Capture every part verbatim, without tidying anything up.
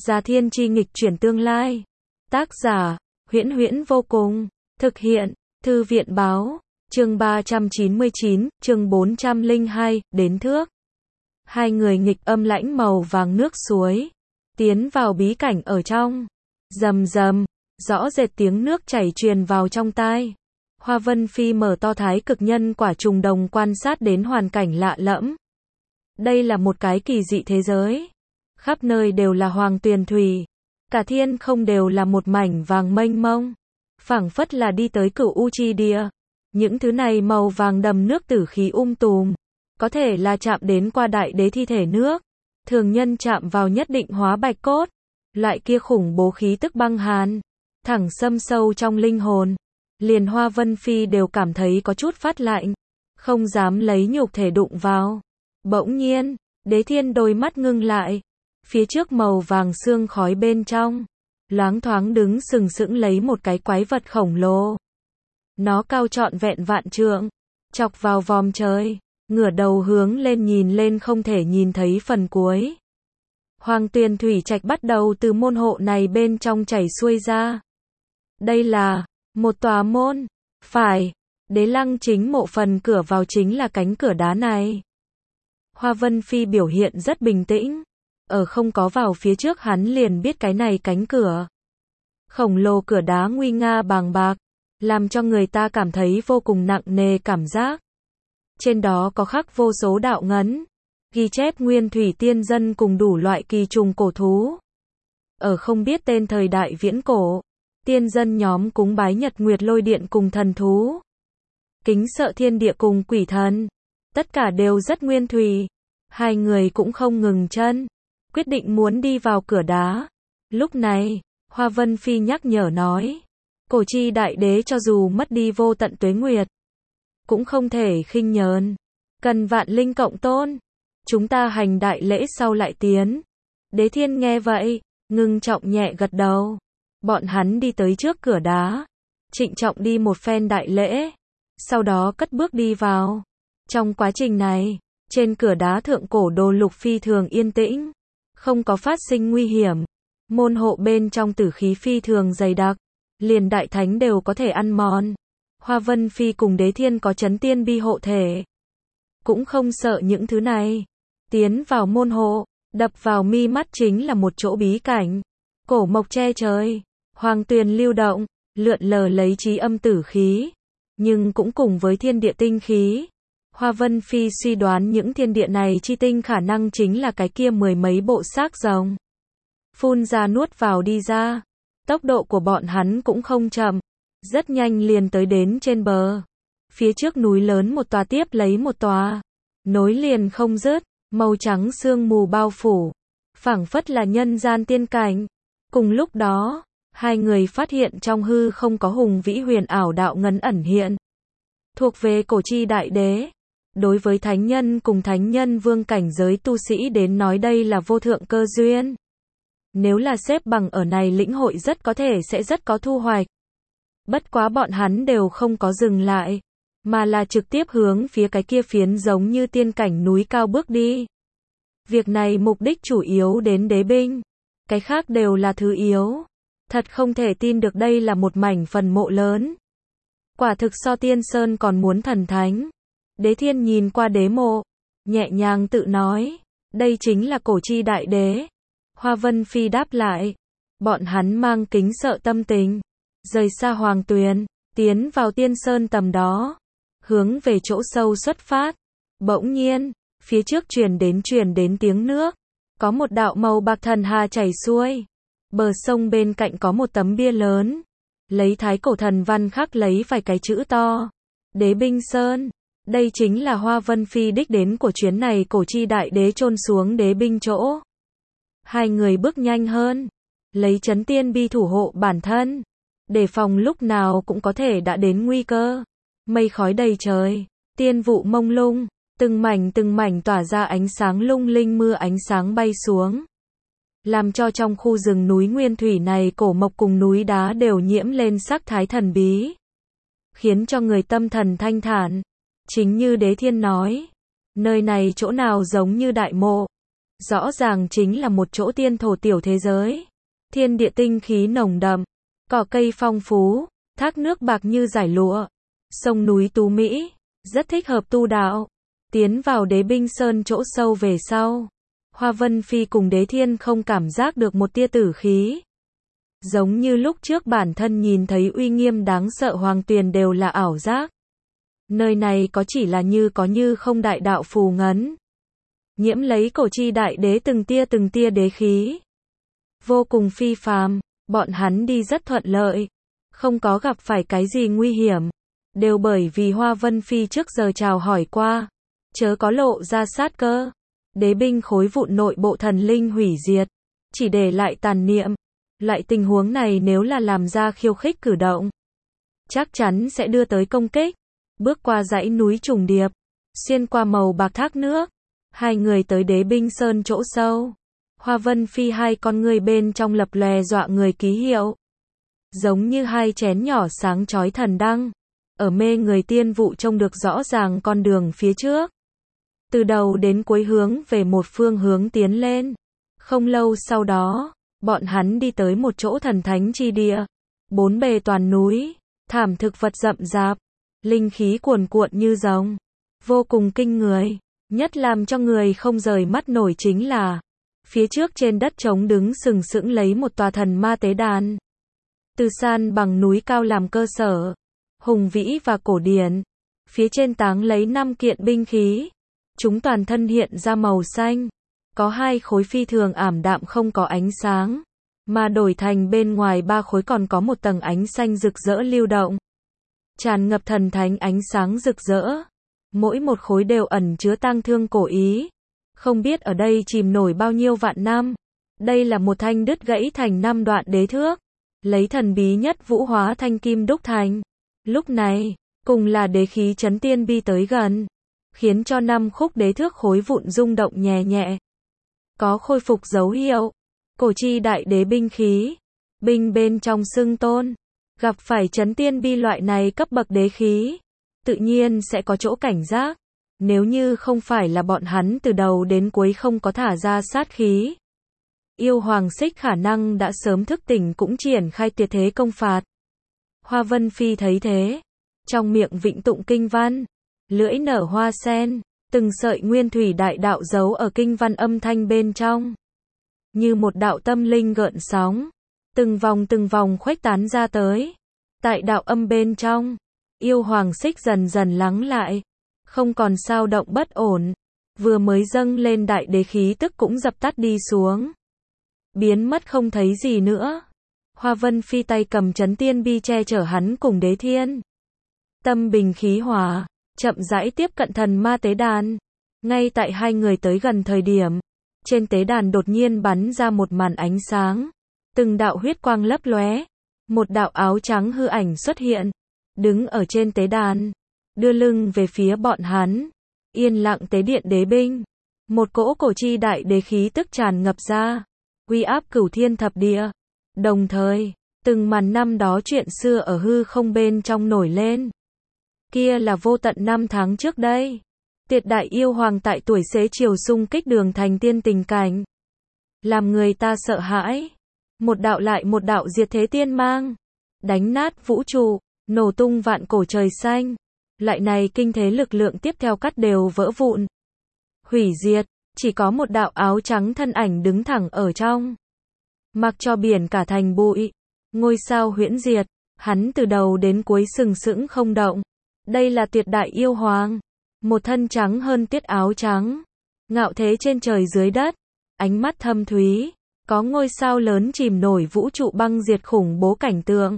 Gia Thiên chi nghịch chuyển tương lai. Tác giả, Huyễn Huyễn vô cùng. Thực hiện, Thư viện báo. Chương ba trăm chín mươi chín, chương bốn trăm lẻ hai, đến thước. Hai người nghịch âm lãnh màu vàng nước suối. Tiến vào bí cảnh ở trong. Rầm rầm, rõ rệt tiếng nước chảy truyền vào trong tai. Hoa Vân Phi mở to thái cực nhân quả trùng đồng quan sát đến hoàn cảnh lạ lẫm. Đây là một cái kỳ dị thế giới. Khắp nơi đều là hoàng tuyền thủy. Cả thiên không đều là một mảnh vàng mênh mông. Phảng phất là đi tới cửu u chi địa. Những thứ này màu vàng đầm nước tử khí um tùm. Có thể là chạm đến qua đại đế thi thể nước. Thường nhân chạm vào nhất định hóa bạch cốt. Loại kia khủng bố khí tức băng hàn. Thẳng xâm sâu trong linh hồn. Liền Hoa Vân Phi đều cảm thấy có chút phát lạnh. Không dám lấy nhục thể đụng vào. Bỗng nhiên, Đế Thiên đôi mắt ngưng lại. Phía trước màu vàng sương khói bên trong. Loáng thoáng đứng sừng sững lấy một cái quái vật khổng lồ. Nó cao trọn vẹn vạn trượng. Chọc vào vòm trời. Ngửa đầu hướng lên nhìn lên không thể nhìn thấy phần cuối. Hoàng tuyền thủy trạch bắt đầu từ môn hộ này bên trong chảy xuôi ra. Đây là một tòa môn. Phải, Đế Lăng chính mộ phần cửa vào chính là cánh cửa đá này. Hoa Vân Phi biểu hiện rất bình tĩnh. Ở không có vào phía trước hắn liền biết cái này cánh cửa. Khổng lồ cửa đá nguy nga bàng bạc. Làm cho người ta cảm thấy vô cùng nặng nề cảm giác. Trên đó có khắc vô số đạo ngấn. Ghi chép nguyên thủy tiên dân cùng đủ loại kỳ trùng cổ thú. Ở không biết tên thời đại viễn cổ. Tiên dân nhóm cúng bái nhật nguyệt lôi điện cùng thần thú. Kính sợ thiên địa cùng quỷ thần. Tất cả đều rất nguyên thủy. Hai người cũng không ngừng chân. Quyết định muốn đi vào cửa đá. Lúc này, Hoa Vân Phi nhắc nhở nói. Cổ chi đại đế cho dù mất đi vô tận tuế nguyệt. Cũng không thể khinh nhờn. Cần vạn linh cộng tôn. Chúng ta hành đại lễ sau lại tiến. Đế Thiên nghe vậy, ngưng trọng nhẹ gật đầu. Bọn hắn đi tới trước cửa đá. Trịnh trọng đi một phen đại lễ. Sau đó cất bước đi vào. Trong quá trình này, trên cửa đá thượng cổ đồ lục phi thường yên tĩnh. Không có phát sinh nguy hiểm. Môn hộ bên trong tử khí phi thường dày đặc. Liền đại thánh đều có thể ăn mòn. Hoa Vân Phi cùng Đế Thiên có chấn tiên bi hộ thể. Cũng không sợ những thứ này. Tiến vào môn hộ, đập vào mi mắt chính là một chỗ bí cảnh. Cổ mộc che trời, hoàng tuyền lưu động, lượn lờ lấy trí âm tử khí. Nhưng cũng cùng với thiên địa tinh khí. Hoa Vân Phi suy đoán những thiên địa này chi tinh khả năng chính là cái kia mười mấy bộ xác rồng. Phun ra nuốt vào đi ra. Tốc độ của bọn hắn cũng không chậm. Rất nhanh liền tới đến trên bờ. Phía trước núi lớn một tòa tiếp lấy một tòa. Nối liền không dứt, màu trắng sương mù bao phủ. Phảng phất là nhân gian tiên cảnh. Cùng lúc đó, hai người phát hiện trong hư không có hùng vĩ huyền ảo đạo ngấn ẩn hiện. Thuộc về cổ chi đại đế. Đối với thánh nhân cùng thánh nhân vương cảnh giới tu sĩ đến nói đây là vô thượng cơ duyên. Nếu là xếp bằng ở này lĩnh hội rất có thể sẽ rất có thu hoạch. Bất quá bọn hắn đều không có dừng lại. Mà là trực tiếp hướng phía cái kia phiến giống như tiên cảnh núi cao bước đi. Việc này mục đích chủ yếu đến đế binh. Cái khác đều là thứ yếu. Thật không thể tin được đây là một mảnh phần mộ lớn. Quả thực so tiên sơn còn muốn thần thánh. Đế Thiên nhìn qua đế mộ. Nhẹ nhàng tự nói. Đây chính là cổ chi đại đế. Hoa Vân Phi đáp lại. Bọn hắn mang kính sợ tâm tình. Rời xa hoàng tuyền. Tiến vào tiên sơn tầm đó. Hướng về chỗ sâu xuất phát. Bỗng nhiên, phía trước truyền đến truyền đến tiếng nước. Có một đạo màu bạc thần hà chảy xuôi. Bờ sông bên cạnh có một tấm bia lớn. Lấy thái cổ thần văn khắc lấy vài cái chữ to. Đế binh sơn. Đây chính là Hoa Vân Phi đích đến của chuyến này cổ chi đại đế chôn xuống đế binh chỗ. Hai người bước nhanh hơn. Lấy chấn tiên bi thủ hộ bản thân. Để phòng lúc nào cũng có thể đã đến nguy cơ. Mây khói đầy trời, tiên vụ mông lung, từng mảnh từng mảnh tỏa ra ánh sáng lung linh mưa ánh sáng bay xuống. Làm cho trong khu rừng núi nguyên thủy này cổ mộc cùng núi đá đều nhiễm lên sắc thái thần bí. Khiến cho người tâm thần thanh thản. Chính như Đế Thiên nói, nơi này chỗ nào giống như đại mộ. rõ ràng chính là một chỗ tiên thổ tiểu thế giới. Thiên địa tinh khí nồng đậm, cỏ cây phong phú, thác nước bạc như dải lụa, sông núi tú mỹ, rất thích hợp tu đạo. Tiến vào Đế Binh Sơn chỗ sâu về sau, Hoa Vân Phi cùng Đế Thiên không cảm giác được một tia tử khí. Giống như lúc trước bản thân nhìn thấy uy nghiêm đáng sợ hoàng tuyền đều là ảo giác. Nơi này có chỉ là như có như không đại đạo phù ngấn. Nhiễm lấy cổ chi đại đế từng tia từng tia đế khí. Vô cùng phi phàm, bọn hắn đi rất thuận lợi. Không có gặp phải cái gì nguy hiểm. Đều bởi vì Hoa Vân Phi trước giờ chào hỏi qua. Chớ có lộ ra sát cơ. Đế binh khối vụn nội bộ thần linh hủy diệt. Chỉ để lại tàn niệm. Loại tình huống này nếu là làm ra khiêu khích cử động, chắc chắn sẽ đưa tới công kích. Bước qua dãy núi trùng điệp, xuyên qua màu bạc thác nước, hai người tới Đế Binh Sơn chỗ sâu. Hoa Vân Phi hai con người bên trong lập lòe dọa người ký hiệu, giống như hai chén nhỏ sáng chói thần đăng, ở mê người tiên vụ trông được rõ ràng con đường phía trước. Từ đầu đến cuối hướng về một phương hướng tiến lên. Không lâu sau đó, bọn hắn đi tới một chỗ thần thánh chi địa. Bốn bề toàn núi, thảm thực vật rậm rạp, linh khí cuồn cuộn như rồng, vô cùng kinh người. Nhất làm cho người không rời mắt nổi chính là, phía trước trên đất trống đứng sừng sững lấy một tòa thần ma tế đàn. Từ san bằng núi cao làm cơ sở, hùng vĩ và cổ điển. Phía trên táng lấy năm kiện binh khí. Chúng toàn thân hiện ra màu xanh. Có hai khối phi thường ảm đạm không có ánh sáng, mà đổi thành bên ngoài ba khối còn có một tầng ánh xanh rực rỡ lưu động. Tràn ngập thần thánh ánh sáng rực rỡ. Mỗi một khối đều ẩn chứa tang thương cổ ý. Không biết ở đây chìm nổi bao nhiêu vạn năm. Đây là một thanh đứt gãy thành năm đoạn đế thước. Lấy thần bí nhất vũ hóa thanh kim đúc thành. Lúc này, cùng là đế khí chấn tiên bi tới gần, khiến cho năm khúc đế thước khối vụn rung động nhẹ nhẹ. Có khôi phục dấu hiệu. Cổ chi đại đế binh khí. Binh bên trong xưng tôn. Gặp phải chấn tiên bi loại này cấp bậc đế khí, tự nhiên sẽ có chỗ cảnh giác. Nếu như không phải là bọn hắn từ đầu đến cuối không có thả ra sát khí, yêu hoàng xích khả năng đã sớm thức tỉnh cũng triển khai tuyệt thế công phạt. Hoa Vân Phi thấy thế, trong miệng vịnh tụng kinh văn, lưỡi nở hoa sen, từng sợi nguyên thủy đại đạo giấu ở kinh văn âm thanh bên trong, như một đạo tâm linh gợn sóng, từng vòng từng vòng khuếch tán ra tới. Tại đạo âm bên trong, yêu hoàng xích dần dần lắng lại, không còn sao động bất ổn, vừa mới dâng lên đại đế khí tức cũng dập tắt đi xuống, biến mất không thấy gì nữa. Hoa Vân Phi tay cầm chấn tiên bi che chở hắn cùng Đế Thiên. Tâm bình khí hòa, chậm rãi tiếp cận thần ma tế đàn. Ngay tại hai người tới gần thời điểm, trên tế đàn đột nhiên bắn ra một màn ánh sáng, từng đạo huyết quang lấp lóe, một đạo áo trắng hư ảnh xuất hiện, đứng ở trên tế đàn, đưa lưng về phía bọn hắn, yên lặng tế điện đế binh. Một cỗ cổ chi đại đế khí tức tràn ngập ra, uy áp cửu thiên thập địa. Đồng thời, từng màn năm đó chuyện xưa ở hư không bên trong nổi lên. Kia là vô tận năm tháng trước đây, Tiệt đại yêu hoàng tại tuổi xế chiều xung kích đường thành tiên tình cảnh, làm người ta sợ hãi. Một đạo lại một đạo diệt thế tiên mang, đánh nát vũ trụ, nổ tung vạn cổ trời xanh. Loại này kinh thế lực lượng tiếp theo cắt đều vỡ vụn, hủy diệt, chỉ có một đạo áo trắng thân ảnh đứng thẳng ở trong. Mặc cho biển cả thành bụi, ngôi sao huyễn diệt, hắn từ đầu đến cuối sừng sững không động. Đây là Tuyệt đại yêu hoàng, một thân trắng hơn tiết áo trắng, ngạo thế trên trời dưới đất, ánh mắt thâm thúy, có ngôi sao lớn chìm nổi vũ trụ băng diệt khủng bố cảnh tượng.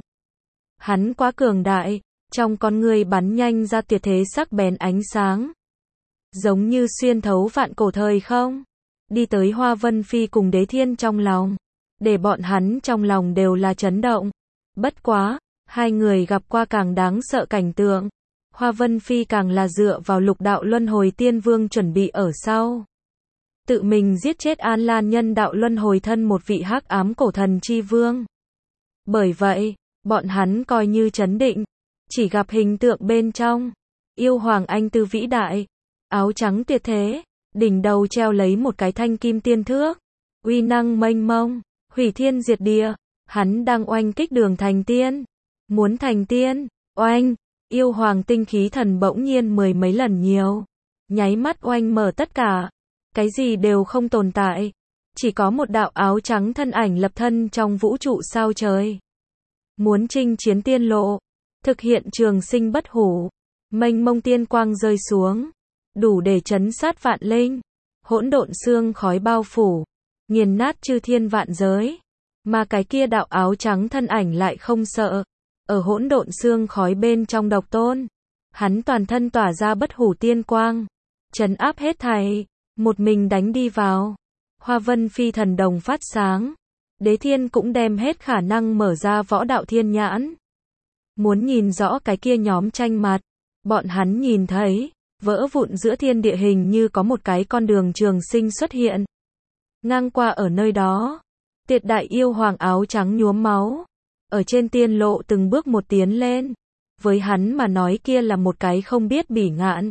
Hắn quá cường đại, trong con người bắn nhanh ra tuyệt thế sắc bén ánh sáng, giống như xuyên thấu vạn cổ thời không, đi tới Hoa Vân Phi cùng Đế Thiên trong lòng, để bọn hắn trong lòng đều là chấn động. Bất quá, hai người gặp qua càng đáng sợ cảnh tượng. Hoa Vân Phi càng là dựa vào lục đạo luân hồi tiên vương chuẩn bị ở sau, tự mình giết chết An Lan nhân đạo luân hồi thân một vị hắc ám cổ thần chi vương. Bởi vậy, bọn hắn coi như chấn định, chỉ gặp hình tượng bên trong, yêu hoàng anh tư vĩ đại, áo trắng tuyệt thế, đỉnh đầu treo lấy một cái thanh kim tiên thước, uy năng mênh mông, hủy thiên diệt địa, hắn đang oanh kích Đường thành tiên, muốn thành tiên, oanh, yêu hoàng tinh khí thần bỗng nhiên mười mấy lần nhiều, nháy mắt oanh mở tất cả, cái gì đều không tồn tại, chỉ có một đạo áo trắng thân ảnh lập thân trong vũ trụ sao trời. Muốn chinh chiến tiên lộ, thực hiện trường sinh bất hủ, mênh mông tiên quang rơi xuống, đủ để chấn sát vạn linh, hỗn độn xương khói bao phủ, nghiền nát chư thiên vạn giới, mà cái kia đạo áo trắng thân ảnh lại không sợ, ở hỗn độn xương khói bên trong độc tôn, hắn toàn thân tỏa ra bất hủ tiên quang, trấn áp hết thảy, một mình đánh đi vào. Hoa Vân Phi thần đồng phát sáng, Đế Thiên cũng đem hết khả năng mở ra võ đạo thiên nhãn, muốn nhìn rõ cái kia nhóm tranh mặt. Bọn hắn nhìn thấy, vỡ vụn giữa thiên địa hình như có một cái con đường trường sinh xuất hiện. Ngang qua ở nơi đó, Tiệt đại yêu hoàng áo trắng nhuốm máu, ở trên tiên lộ từng bước một tiến lên. Với hắn mà nói kia là một cái không biết bỉ ngạn.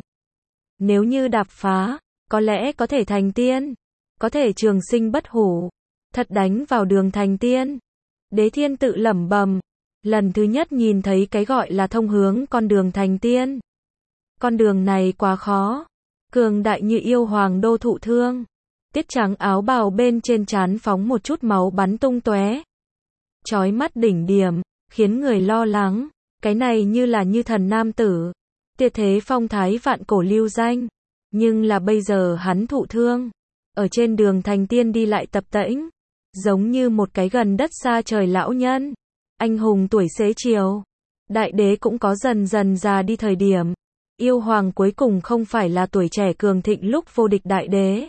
Nếu như đạp phá, có lẽ có thể thành tiên, có thể trường sinh bất hủ, thật đánh vào Đường thành tiên. Đế Thiên tự lẩm bẩm, lần thứ nhất nhìn thấy cái gọi là thông hướng con đường thành tiên. Con đường này quá khó, cường đại như yêu hoàng đô thụ thương. Tiết trắng áo bào bên trên trán phóng một chút máu bắn tung tóe, chói mắt đỉnh điểm, khiến người lo lắng. Cái này như là như thần nam tử, tuyệt thế phong thái vạn cổ lưu danh, nhưng là bây giờ hắn thụ thương, ở trên Đường thành tiên đi lại tập tễnh, giống như một cái gần đất xa trời lão nhân, anh hùng tuổi xế chiều. Đại đế cũng có dần dần già đi thời điểm, yêu hoàng cuối cùng không phải là tuổi trẻ cường thịnh lúc vô địch đại đế.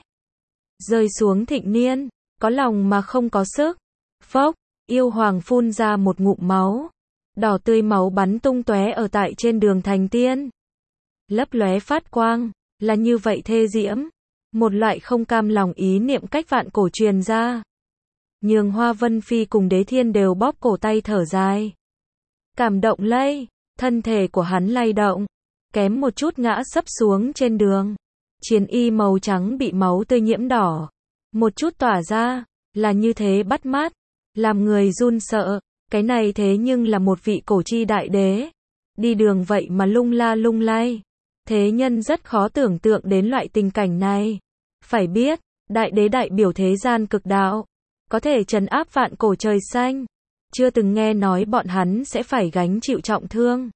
Rơi xuống thịnh niên, có lòng mà không có sức. Phốc, yêu hoàng phun ra một ngụm máu, đỏ tươi máu bắn tung tóe ở tại trên Đường thành tiên. Lấp lóe phát quang, là như vậy thê diễm, một loại không cam lòng ý niệm cách vạn cổ truyền ra. Nhường Hoa Vân Phi cùng Đế Thiên đều bóp cổ tay thở dài. Cảm động lây, thân thể của hắn lay động, kém một chút ngã sấp xuống trên đường. Chiến y màu trắng bị máu tươi nhiễm đỏ, một chút tỏa ra, là như thế bắt mắt, làm người run sợ. Cái này thế nhưng là một vị cổ chi đại đế, đi đường vậy mà lung la lung lay. Thế nhân rất khó tưởng tượng đến loại tình cảnh này. Phải biết, đại đế đại biểu thế gian cực đạo, có thể trấn áp vạn cổ trời xanh. Chưa từng nghe nói bọn hắn sẽ phải gánh chịu trọng thương.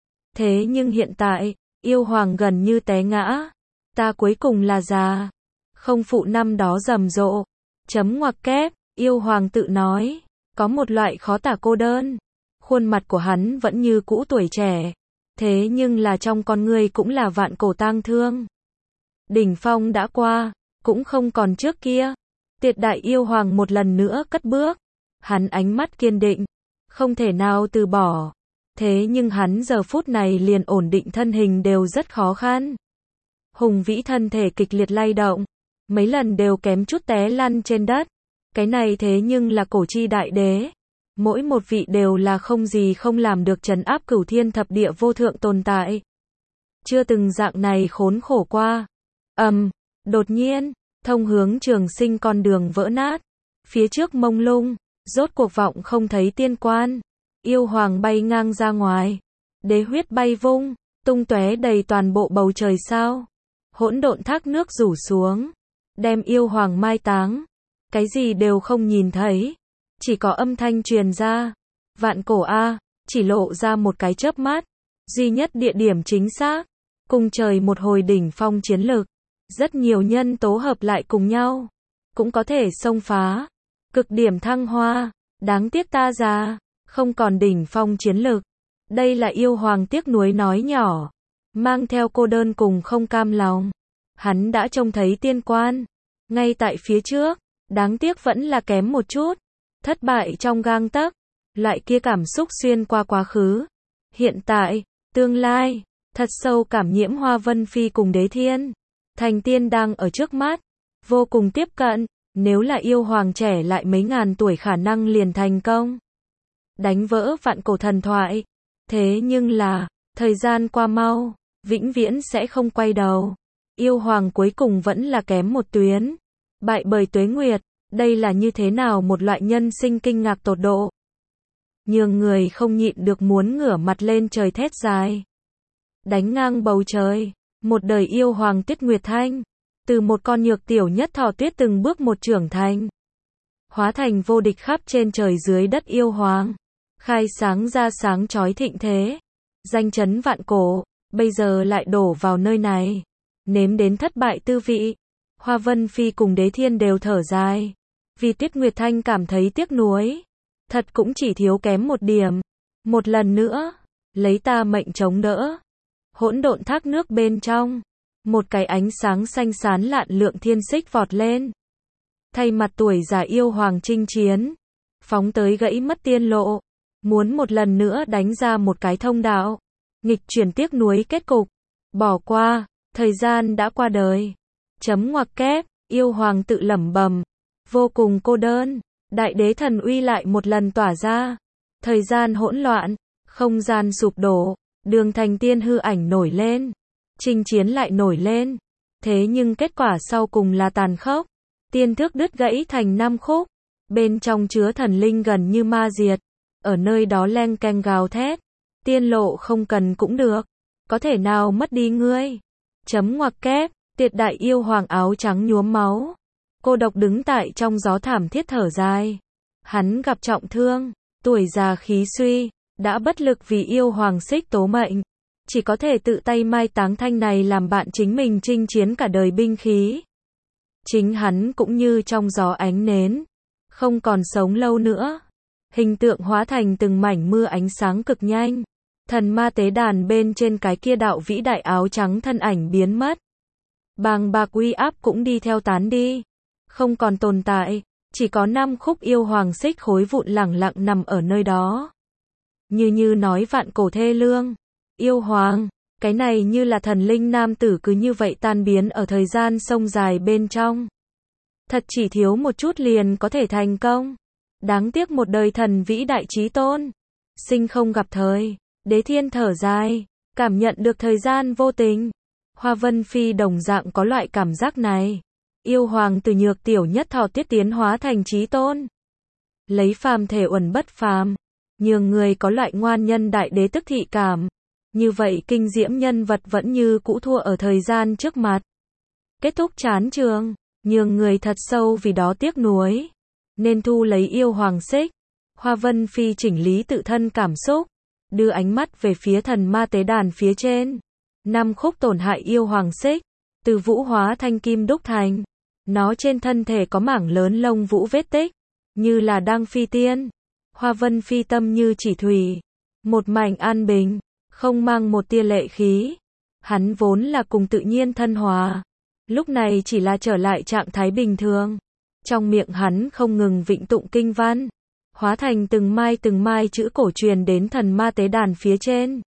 Thế nhưng hiện tại, yêu hoàng gần như té ngã. Ta cuối cùng là già, không phụ năm đó rầm rộ. Chấm ngoặc kép, yêu hoàng tự nói, có một loại khó tả cô đơn. Khuôn mặt của hắn vẫn như cũ tuổi trẻ, thế nhưng là trong con người cũng là vạn cổ tang thương. Đỉnh phong đã qua, cũng không còn trước kia. Tiệt đại yêu hoàng một lần nữa cất bước, hắn ánh mắt kiên định, không thể nào từ bỏ. Thế nhưng hắn giờ phút này liền ổn định thân hình đều rất khó khăn. Hùng vĩ thân thể kịch liệt lay động, mấy lần đều kém chút té lăn trên đất. Cái này thế nhưng là cổ chi đại đế, mỗi một vị đều là không gì không làm được trấn áp cửu thiên thập địa vô thượng tồn tại. Chưa từng dạng này khốn khổ qua. Ầm, um, đột nhiên, thông hướng trường sinh con đường vỡ nát, phía trước mông lung, rốt cuộc vọng không thấy tiên quan. Yêu hoàng bay ngang ra ngoài, đế huyết bay vung, tung tóe đầy toàn bộ bầu trời sao. Hỗn độn thác nước rủ xuống, đem yêu hoàng mai táng. Cái gì đều không nhìn thấy, chỉ có âm thanh truyền ra. Vạn cổ a, chỉ lộ ra một cái chớp mắt, duy nhất địa điểm chính xác, cùng trời một hồi đỉnh phong chiến lực. Rất nhiều nhân tố hợp lại cùng nhau, cũng có thể xông phá, cực điểm thăng hoa. Đáng tiếc ta già, không còn đỉnh phong chiến lực. Đây là yêu hoàng tiếc nuối nói nhỏ, mang theo cô đơn cùng không cam lòng. Hắn đã trông thấy tiên quan, ngay tại phía trước, đáng tiếc vẫn là kém một chút. Thất bại trong gang tấc, loại kia cảm xúc xuyên qua quá khứ, hiện tại, tương lai, thật sâu cảm nhiễm Hoa Vân Phi cùng Đế Thiên. Thành tiên đang ở trước mắt, vô cùng tiếp cận, nếu là yêu hoàng trẻ lại mấy ngàn tuổi khả năng liền thành công. Đánh vỡ vạn cổ thần thoại. Thế nhưng là, thời gian qua mau, vĩnh viễn sẽ không quay đầu. Yêu hoàng cuối cùng vẫn là kém một tuyến. Bại bởi Tuế Nguyệt, đây là như thế nào một loại nhân sinh kinh ngạc tột độ. Nhường người không nhịn được muốn ngửa mặt lên trời thét dài. Đánh ngang bầu trời, một đời yêu hoàng Tuyết Nguyệt Thanh, từ một con nhược tiểu nhất thỏ tuyết từng bước một trưởng thành, hóa thành vô địch khắp trên trời dưới đất yêu hoàng, khai sáng ra sáng chói thịnh thế, danh chấn vạn cổ, bây giờ lại đổ vào nơi này, nếm đến thất bại tư vị. Hoa Vân Phi cùng Đế Thiên đều thở dài, vì Tuyết Nguyệt Thanh cảm thấy tiếc nuối, thật cũng chỉ thiếu kém một điểm, một lần nữa, lấy ta mệnh chống đỡ. Hỗn độn thác nước bên trong, một cái ánh sáng xanh xán lạn lượng thiên xích vọt lên, thay mặt tuổi già yêu hoàng chinh chiến, phóng tới gãy mất tiên lộ, muốn một lần nữa đánh ra một cái thông đạo, nghịch chuyển tiếc nuối kết cục, bỏ qua, thời gian đã qua đời. Chấm ngoặc kép, yêu hoàng tự lẩm bẩm, vô cùng cô đơn, đại đế thần uy lại một lần tỏa ra, thời gian hỗn loạn, không gian sụp đổ, đường thành tiên hư ảnh nổi lên, chinh chiến lại nổi lên, thế nhưng kết quả sau cùng là tàn khốc, tiên thước đứt gãy thành năm khúc, bên trong chứa thần linh gần như ma diệt, ở nơi đó leng keng gào thét, tiên lộ không cần cũng được, có thể nào mất đi ngươi. Chấm ngoặc kép, tuyệt đại yêu hoàng áo trắng nhuốm máu, cô độc đứng tại trong gió thảm thiết thở dài, hắn gặp trọng thương, tuổi già khí suy, đã bất lực vì yêu hoàng xích tố mệnh, chỉ có thể tự tay mai táng thanh này làm bạn chính mình chinh chiến cả đời binh khí. Chính hắn cũng như trong gió ánh nến, không còn sống lâu nữa, hình tượng hóa thành từng mảnh mưa ánh sáng cực nhanh, thần ma tế đàn bên trên cái kia đạo vĩ đại áo trắng thân ảnh biến mất, bàng bạc uy áp cũng đi theo tán đi, không còn tồn tại, chỉ có năm khúc yêu hoàng xích khối vụn lẳng lặng nằm ở nơi đó. Như như nói vạn cổ thê lương, yêu hoàng, cái này như là thần linh nam tử cứ như vậy tan biến ở thời gian sông dài bên trong. Thật chỉ thiếu một chút liền có thể thành công. Đáng tiếc một đời thần vĩ đại chí tôn, sinh không gặp thời. Đế Thiên thở dài, cảm nhận được thời gian vô tình. Hoa Vân Phi đồng dạng có loại cảm giác này. Yêu hoàng từ nhược tiểu nhất thỏ tuyết tiến hóa thành chí tôn, lấy phàm thể uẩn bất phàm, nhường người có loại ngoan nhân đại đế tức thị cảm. Như vậy kinh diễm nhân vật vẫn như cũ thua ở thời gian trước mặt. Kết thúc chán trường, nhường người thật sâu vì đó tiếc nuối. Nên thu lấy yêu hoàng xích. Hoa Vân Phi chỉnh lý tự thân cảm xúc, đưa ánh mắt về phía thần ma tế đàn phía trên. Năm khúc tổn hại yêu hoàng xích, từ vũ hóa thanh kim đúc thành. Nó trên thân thể có mảng lớn lông vũ vết tích, như là đang phi tiên. Hoa Vân Phi tâm như chỉ thủy, một mảnh an bình, không mang một tia lệ khí. Hắn vốn là cùng tự nhiên thân hòa, lúc này chỉ là trở lại trạng thái bình thường. Trong miệng hắn không ngừng vịnh tụng kinh văn, hóa thành từng mai từng mai chữ cổ truyền đến thần ma tế đàn phía trên.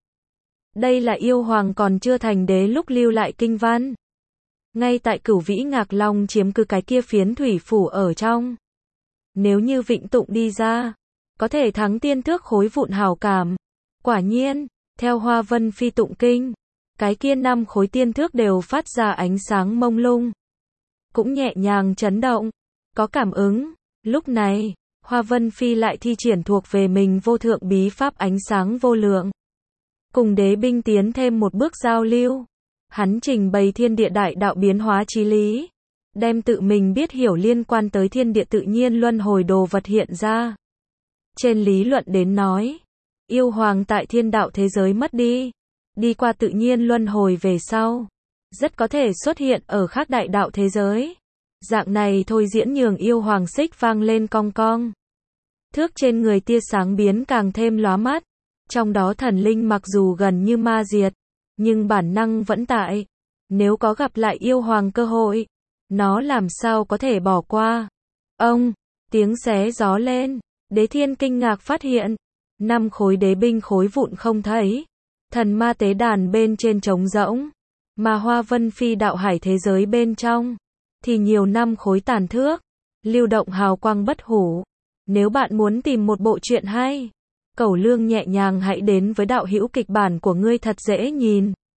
Đây là yêu hoàng còn chưa thành đế lúc lưu lại kinh văn. Ngay tại Cửu Vĩ Ngạc Long chiếm cứ cái kia phiến thủy phủ ở trong. Nếu như vịnh tụng đi ra, có thể thắng tiên thước khối vụn hào cảm. Quả nhiên, theo Hoa Vân Phi tụng kinh, cái kia năm khối tiên thước đều phát ra ánh sáng mông lung, cũng nhẹ nhàng chấn động, có cảm ứng. Lúc này, Hoa Vân Phi lại thi triển thuộc về mình vô thượng bí pháp ánh sáng vô lượng, cùng đế binh tiến thêm một bước giao lưu. Hắn trình bày thiên địa đại đạo biến hóa chí lý, đem tự mình biết hiểu liên quan tới thiên địa tự nhiên luân hồi đồ vật hiện ra. Trên lý luận đến nói, yêu hoàng tại thiên đạo thế giới mất đi, đi qua tự nhiên luân hồi về sau, rất có thể xuất hiện ở khác đại đạo thế giới. Dạng này thôi diễn nhường yêu hoàng xích vang lên cong cong. Thước trên người tia sáng biến càng thêm lóa mắt, trong đó thần linh mặc dù gần như ma diệt, nhưng bản năng vẫn tại. Nếu có gặp lại yêu hoàng cơ hội, nó làm sao có thể bỏ qua. Ông, tiếng xé gió lên, Đế Thiên kinh ngạc phát hiện, năm khối đế binh khối vụn không thấy, thần ma tế đàn bên trên trống rỗng, mà Hoa Vân Phi đạo hải thế giới bên trong, thì nhiều năm khối tàn thước, lưu động hào quang bất hủ. Nếu bạn muốn tìm một bộ truyện hay, Cẩu Lương nhẹ nhàng hãy đến với đạo hữu kịch bản của ngươi thật dễ nhìn.